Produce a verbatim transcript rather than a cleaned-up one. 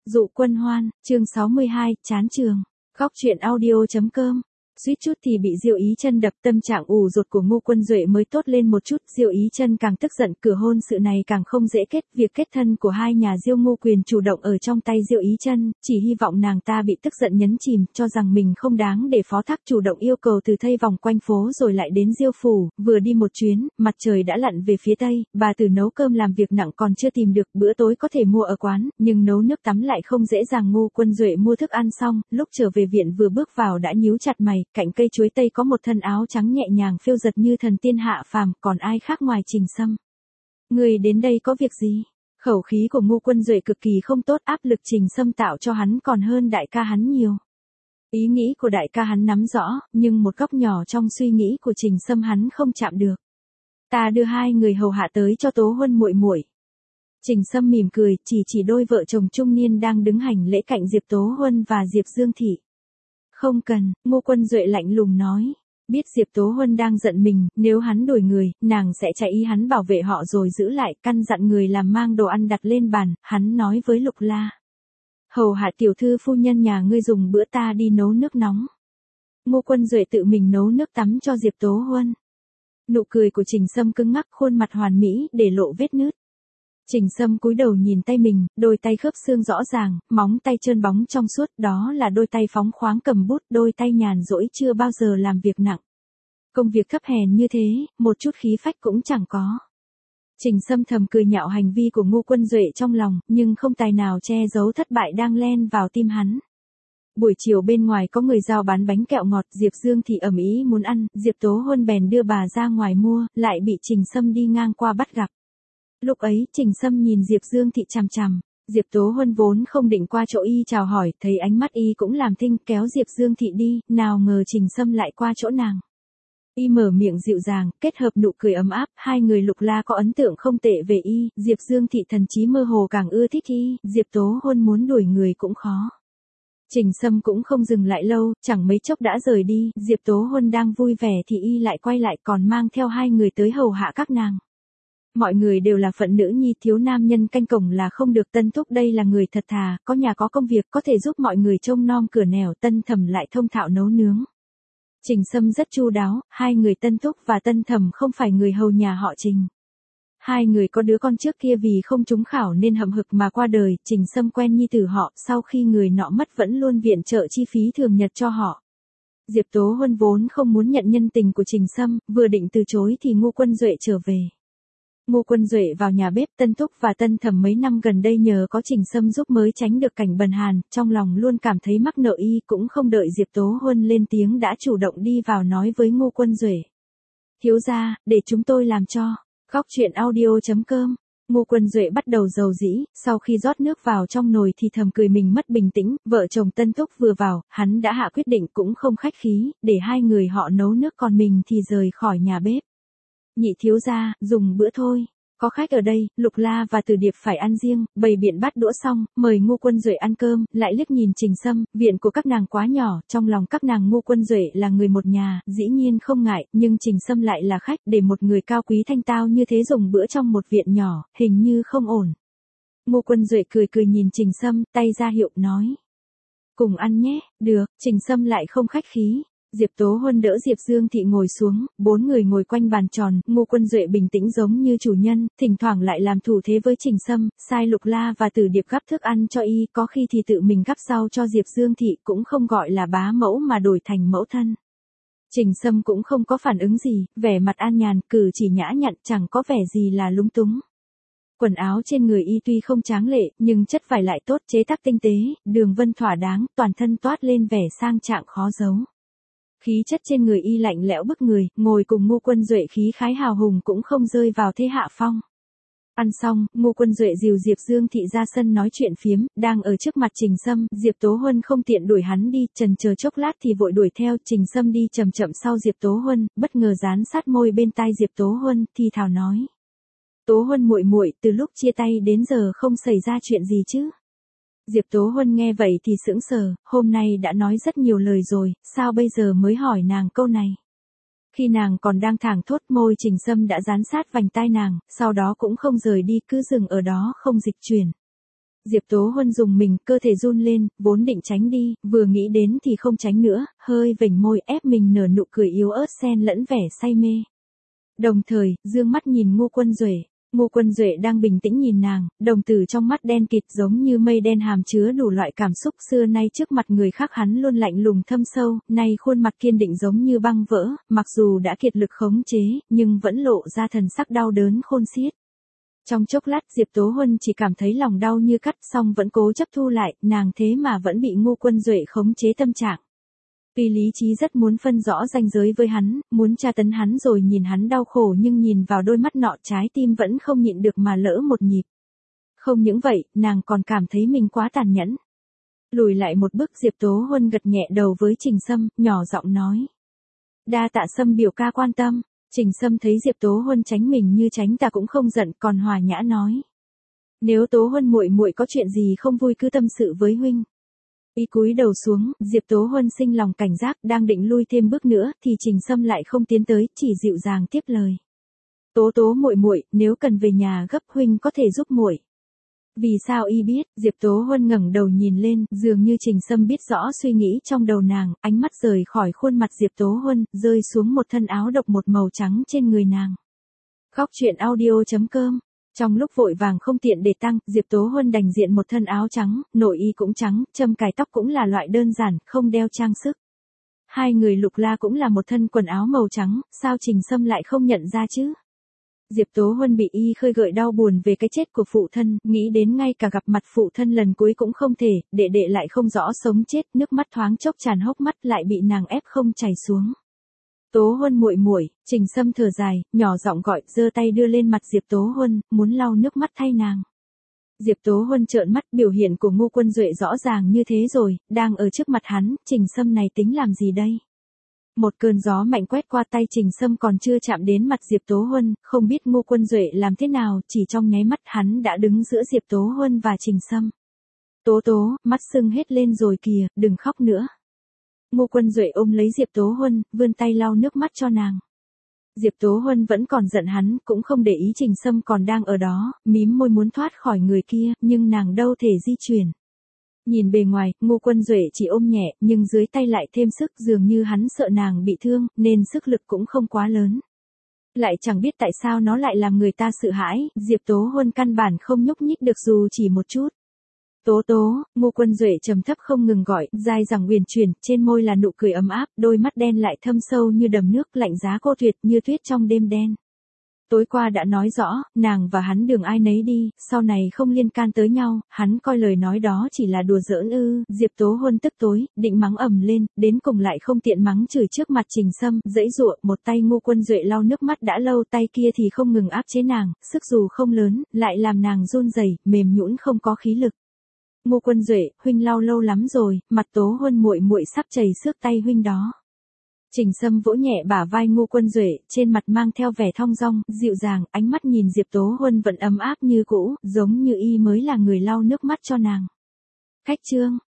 Dụ Quân Hoan, chương sáu mươi hai, chán trường. Góc truyện audio chấm com. Suýt chút thì bị Diêu Ý Chân đập, tâm trạng ủ rột của Ngô Quân Duệ mới tốt lên một chút, Diêu Ý Chân càng tức giận, cửa hôn sự này càng không dễ kết, việc kết thân của hai nhà Diêu Ngô quyền chủ động ở trong tay Diêu Ý Chân, chỉ hy vọng nàng ta bị tức giận nhấn chìm, cho rằng mình không đáng để phó thác chủ động yêu cầu từ thây vòng quanh phố rồi lại đến Diêu phủ, vừa đi một chuyến, mặt trời đã lặn về phía tây, bà Tử nấu cơm làm việc nặng còn chưa tìm được, bữa tối có thể mua ở quán, nhưng nấu nước tắm lại không dễ dàng. Ngô Quân Duệ mua thức ăn xong, lúc trở về viện vừa bước vào đã nhíu chặt mày, cạnh cây chuối tây có một thân áo trắng nhẹ nhàng phiêu giật như thần tiên hạ phàm, còn ai khác ngoài Trình Sâm. Người đến đây có việc gì? Khẩu khí của Ngô Quân Duệ cực kỳ không tốt, áp lực Trình Sâm tạo cho hắn còn hơn đại ca hắn nhiều. Ý nghĩ của đại ca hắn nắm rõ, nhưng một góc nhỏ trong suy nghĩ của Trình Sâm hắn không chạm được. Ta đưa hai người hầu hạ tới cho Tố Huân muội muội. Trình Sâm mỉm cười, chỉ chỉ đôi vợ chồng trung niên đang đứng hành lễ cạnh Diệp Tố Huân và Diệp Dương Thị. Không cần, Ngô Quân Duệ lạnh lùng nói. Biết Diệp Tố Huân đang giận mình, nếu hắn đuổi người, nàng sẽ chạy ý hắn bảo vệ họ rồi giữ lại, căn dặn người làm mang đồ ăn đặt lên bàn, hắn nói với Lục La. Hầu hạ tiểu thư phu nhân nhà ngươi dùng bữa, ta đi nấu nước nóng. Ngô Quân Duệ tự mình nấu nước tắm cho Diệp Tố Huân. Nụ cười của Trình Sâm cứng ngắc, khuôn mặt hoàn mỹ để lộ vết nứt. Trình Sâm cúi đầu nhìn tay mình, đôi tay khớp xương rõ ràng, móng tay trơn bóng trong suốt, đó là đôi tay phóng khoáng cầm bút, đôi tay nhàn rỗi chưa bao giờ làm việc nặng. Công việc thấp hèn như thế, một chút khí phách cũng chẳng có. Trình Sâm thầm cười nhạo hành vi của Ngô Quân Duệ trong lòng, nhưng không tài nào che giấu thất bại đang len vào tim hắn. Buổi chiều bên ngoài có người giao bán bánh kẹo ngọt, Diệp Dương thì ầm ĩ muốn ăn, Diệp Tố Huân bèn đưa bà ra ngoài mua, lại bị Trình Sâm đi ngang qua bắt gặp. Lúc ấy, Trình Sâm nhìn Diệp Dương Thị chằm chằm, Diệp Tố Huân vốn không định qua chỗ y chào hỏi, thấy ánh mắt y cũng làm thinh, kéo Diệp Dương Thị đi, nào ngờ Trình Sâm lại qua chỗ nàng. Y mở miệng dịu dàng, kết hợp nụ cười ấm áp, hai người Lục La có ấn tượng không tệ về y, Diệp Dương Thị thần trí mơ hồ càng ưa thích y, Diệp Tố Huân muốn đuổi người cũng khó. Trình Sâm cũng không dừng lại lâu, chẳng mấy chốc đã rời đi, Diệp Tố Huân đang vui vẻ thì y lại quay lại còn mang theo hai người tới hầu hạ các nàng. Mọi người đều là phận nữ nhi, thiếu nam nhân canh cổng là không được. Tân Thúc đây là người thật thà, có nhà có công việc, có thể giúp mọi người trông nom cửa nẻo. Tân Thẩm lại thông thạo nấu nướng. Trình Sâm rất chu đáo, hai người Tân Thúc và Tân Thẩm không phải người hầu nhà họ Trình. Hai người có đứa con trước kia vì không trúng khảo nên hậm hực mà qua đời, Trình Sâm quen nhi tử họ, sau khi người nọ mất vẫn luôn viện trợ chi phí thường nhật cho họ. Diệp Tố Huân vốn không muốn nhận nhân tình của Trình Sâm, vừa định từ chối thì Ngô Quân Duệ trở về. Ngô Quân Duệ vào nhà bếp, Tân Thúc và Tân Thẩm mấy năm gần đây nhờ có Trình Sâm giúp mới tránh được cảnh bần hàn, trong lòng luôn cảm thấy mắc nợ y, cũng không đợi Diệp Tố Huân lên tiếng đã chủ động đi vào nói với Ngô Quân Duệ. Thiếu gia, để chúng tôi làm cho. Góc truyện audio chấm com. Ngô Quân Duệ bắt đầu dầu dĩ, sau khi rót nước vào trong nồi thì thầm cười mình mất bình tĩnh, vợ chồng Tân Thúc vừa vào, hắn đã hạ quyết định cũng không khách khí, để hai người họ nấu nước còn mình thì rời khỏi nhà bếp. Nhị thiếu gia, dùng bữa thôi. Có khách ở đây, Lục La và Từ Điệp phải ăn riêng, bày biện bát đũa xong, mời Ngô Quân Duệ ăn cơm, lại liếc nhìn Trình Sâm, viện của các nàng quá nhỏ, trong lòng các nàng Ngô Quân Duệ là người một nhà, dĩ nhiên không ngại, nhưng Trình Sâm lại là khách, để một người cao quý thanh tao như thế dùng bữa trong một viện nhỏ, hình như không ổn. Ngô Quân Duệ cười cười nhìn Trình Sâm, tay ra hiệu nói. Cùng ăn nhé, được, Trình Sâm lại không khách khí. Diệp Tố Huân đỡ Diệp Dương Thị ngồi xuống, bốn người ngồi quanh bàn tròn, Ngô Quân Duệ bình tĩnh giống như chủ nhân, thỉnh thoảng lại làm thủ thế với Trình Sâm, sai Lục La và Từ Điệp gắp thức ăn cho y, có khi thì tự mình gắp rau cho Diệp Dương Thị, cũng không gọi là bá mẫu mà đổi thành mẫu thân. Trình Sâm cũng không có phản ứng gì, vẻ mặt an nhàn, cử chỉ nhã nhặn, chẳng có vẻ gì là lúng túng. Quần áo trên người y tuy không tráng lệ, nhưng chất vải lại tốt, chế tác tinh tế, đường vân thỏa đáng, toàn thân toát lên vẻ sang trạng khó giấu. Khí chất trên người y lạnh lẽo bức người, ngồi cùng Ngô Quân Duệ khí khái hào hùng cũng không rơi vào thế hạ phong. Ăn xong, Ngô Quân Duệ dìu Diệp Dương Thị ra sân nói chuyện phiếm, đang ở trước mặt Trình Sâm, Diệp Tố Huân không tiện đuổi hắn đi, chần chờ chốc lát thì vội đuổi theo, Trình Sâm đi chậm chậm sau Diệp Tố Huân, bất ngờ dán sát môi bên tai Diệp Tố Huân, thì thào nói: "Tố Huân muội muội, từ lúc chia tay đến giờ không xảy ra chuyện gì chứ?" Diệp Tố Huân nghe vậy thì sững sờ, hôm nay đã nói rất nhiều lời rồi, sao bây giờ mới hỏi nàng câu này? Khi nàng còn đang thảng thốt, môi Trình Sâm đã dán sát vành tai nàng, sau đó cũng không rời đi, cứ dừng ở đó không dịch chuyển. Diệp Tố Huân dùng mình, cơ thể run lên, vốn định tránh đi, vừa nghĩ đến thì không tránh nữa, hơi vểnh môi ép mình nở nụ cười yếu ớt xen lẫn vẻ say mê. Đồng thời, dương mắt nhìn Ngô Quân Duệ. Ngô Quân Duệ đang bình tĩnh nhìn nàng, đồng tử trong mắt đen kịt giống như mây đen hàm chứa đủ loại cảm xúc xưa nay trước mặt người khác hắn luôn lạnh lùng thâm sâu, nay khuôn mặt kiên định giống như băng vỡ, mặc dù đã kiệt lực khống chế, nhưng vẫn lộ ra thần sắc đau đớn khôn xiết. Trong chốc lát Diệp Tố Huân chỉ cảm thấy lòng đau như cắt song vẫn cố chấp thu lại, nàng thế mà vẫn bị Ngô Quân Duệ khống chế tâm trạng. Tuy lý trí rất muốn phân rõ ranh giới với hắn, muốn tra tấn hắn rồi nhìn hắn đau khổ nhưng nhìn vào đôi mắt nọ trái tim vẫn không nhịn được mà lỡ một nhịp. Không những vậy, nàng còn cảm thấy mình quá tàn nhẫn. Lùi lại một bước Diệp Tố Huân gật nhẹ đầu với Trình Sâm, nhỏ giọng nói. Đa tạ Sâm biểu ca quan tâm. Trình Sâm thấy Diệp Tố Huân tránh mình như tránh ta cũng không giận, còn hòa nhã nói. Nếu Tố Huân muội muội có chuyện gì không vui cứ tâm sự với huynh. Y cúi đầu xuống, Diệp Tố Huân sinh lòng cảnh giác, đang định lui thêm bước nữa thì Trình Sâm lại không tiến tới, chỉ dịu dàng tiếp lời. Tố Tố muội muội, nếu cần về nhà gấp huynh có thể giúp muội. Vì sao y biết? Diệp Tố Huân ngẩng đầu nhìn lên, dường như Trình Sâm biết rõ suy nghĩ trong đầu nàng, ánh mắt rời khỏi khuôn mặt Diệp Tố Huân, rơi xuống một thân áo độc một màu trắng trên người nàng. Góc truyện audio chấm com. Trong lúc vội vàng không tiện để tăng, Diệp Tố Huân đành diện một thân áo trắng, nội y cũng trắng, châm cài tóc cũng là loại đơn giản, không đeo trang sức. Hai người Lục La cũng là một thân quần áo màu trắng, sao Trình Sâm lại không nhận ra chứ? Diệp Tố Huân bị y khơi gợi đau buồn về cái chết của phụ thân, nghĩ đến ngay cả gặp mặt phụ thân lần cuối cũng không thể, đệ đệ lại không rõ sống chết, nước mắt thoáng chốc tràn hốc mắt lại bị nàng ép không chảy xuống. Tố Huân muội muội, Trình Sâm thở dài, nhỏ giọng gọi, giơ tay đưa lên mặt Diệp Tố Huân, muốn lau nước mắt thay nàng. Diệp Tố Huân trợn mắt, biểu hiện của Ngô Quân Duệ rõ ràng như thế rồi, đang ở trước mặt hắn, Trình Sâm này tính làm gì đây? Một cơn gió mạnh quét qua tay Trình Sâm còn chưa chạm đến mặt Diệp Tố Huân, không biết Ngô Quân Duệ làm thế nào, chỉ trong nháy mắt hắn đã đứng giữa Diệp Tố Huân và Trình Sâm. Tố Tố, mắt sưng hết lên rồi kìa, đừng khóc nữa. Ngô Quân Duệ ôm lấy Diệp Tố Huân, vươn tay lau nước mắt cho nàng. Diệp Tố Huân vẫn còn giận hắn, cũng không để ý Trình Sâm còn đang ở đó, mím môi muốn thoát khỏi người kia, nhưng nàng đâu thể di chuyển. Nhìn bề ngoài, Ngô Quân Duệ chỉ ôm nhẹ, nhưng dưới tay lại thêm sức, dường như hắn sợ nàng bị thương, nên sức lực cũng không quá lớn. Lại chẳng biết tại sao nó lại làm người ta sợ hãi, Diệp Tố Huân căn bản không nhúc nhích được dù chỉ một chút. Tố Tố, Ngô Quân Duệ trầm thấp không ngừng gọi, dai dẳng uyển chuyển, trên môi là nụ cười ấm áp, đôi mắt đen lại thâm sâu như đầm nước, lạnh giá cô tuyệt như tuyết trong đêm đen. Tối qua đã nói rõ, nàng và hắn đường ai nấy đi, sau này không liên can tới nhau, hắn coi lời nói đó chỉ là đùa giỡn ư. Diệp Tố Huân tức tối, định mắng ầm lên, đến cùng lại không tiện mắng chửi trước mặt Trình Sâm, dãy dụa, một tay Ngô Quân Duệ lau nước mắt đã lâu, tay kia thì không ngừng áp chế nàng, sức dù không lớn, lại làm nàng run rẩy, mềm nhũn không có khí lực. Ngô Quân Duệ, huynh lau lâu lắm rồi, mặt Tố Huân muội muội sắp chảy xước tay huynh đó. Trình Sâm vỗ nhẹ bả vai Ngô Quân Duệ, trên mặt mang theo vẻ thong dong, dịu dàng, ánh mắt nhìn Diệp Tố Huân vẫn ấm áp như cũ, giống như y mới là người lau nước mắt cho nàng. Khách chương.